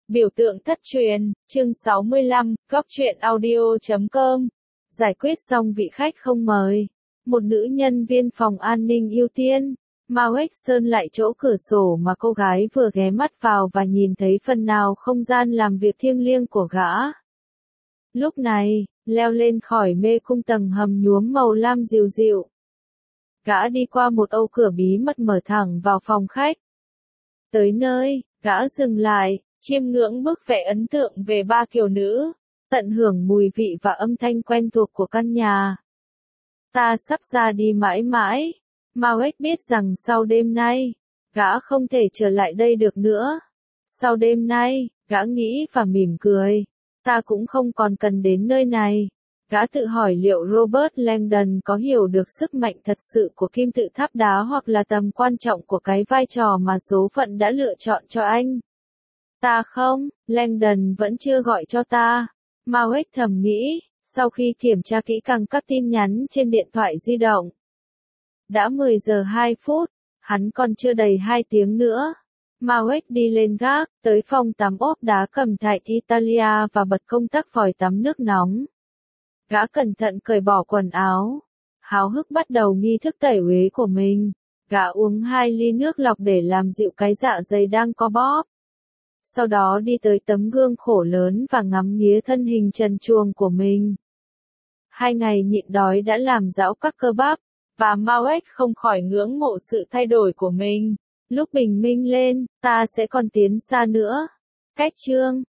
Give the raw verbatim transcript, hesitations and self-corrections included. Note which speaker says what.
Speaker 1: Biểu tượng thất truyền, chương sáu mươi lăm, góc truyện audio chấm com. Giải quyết xong vị khách không mời. Một nữ nhân viên phòng an ninh ưu tiên. Mao Ích Sơn lại chỗ cửa sổ mà cô gái vừa ghé mắt vào và nhìn thấy phần nào không gian làm việc thiêng liêng của gã. Lúc này, leo lên khỏi mê cung tầng hầm nhuốm màu lam dịu dịu. Gã đi qua một âu cửa bí mật mở thẳng vào phòng khách. Tới nơi, gã dừng lại, chiêm ngưỡng bức vẽ ấn tượng về ba kiều nữ, tận hưởng mùi vị và âm thanh quen thuộc của căn nhà. Ta sắp ra đi mãi mãi. Mao Ích biết rằng sau đêm nay, gã không thể trở lại đây được nữa. Sau đêm nay, gã nghĩ và mỉm cười. Ta cũng không còn cần đến nơi này. Gã tự hỏi liệu Robert Langdon có hiểu được sức mạnh thật sự của kim tự tháp đá hoặc là tầm quan trọng của cái vai trò mà số phận đã lựa chọn cho anh. Ta không, Langdon vẫn chưa gọi cho ta. Mao Ích thầm nghĩ, sau khi kiểm tra kỹ càng các tin nhắn trên điện thoại di động. Đã mười giờ hai phút, hắn còn chưa đầy hai tiếng nữa. Mao Ích đi lên gác, tới phòng tắm ốp đá cẩm thạch Italia và bật công tắc vòi tắm nước nóng. Gã cẩn thận cởi bỏ quần áo, háo hức bắt đầu nghi thức tẩy uế của mình. Gã uống hai ly nước lọc để làm dịu cái dạ dày đang co bóp. Sau đó đi tới tấm gương khổ lớn và ngắm nghía thân hình trần truồng của mình. Hai ngày nhịn đói đã làm rão các cơ bắp, và Mao Ích không khỏi ngưỡng mộ sự thay đổi của mình. Lúc bình minh lên, ta sẽ còn tiến xa nữa. Cách chương